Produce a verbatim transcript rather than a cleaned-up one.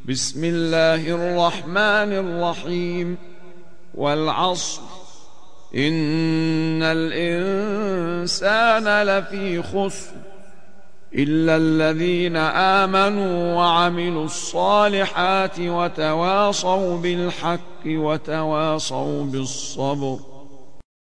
بسم الله الرحمن الرحيم. والعصر إن الإنسان لفي خسر إلا الذين آمنوا وعملوا الصالحات وتواصوا بالحق وتواصوا بالصبر.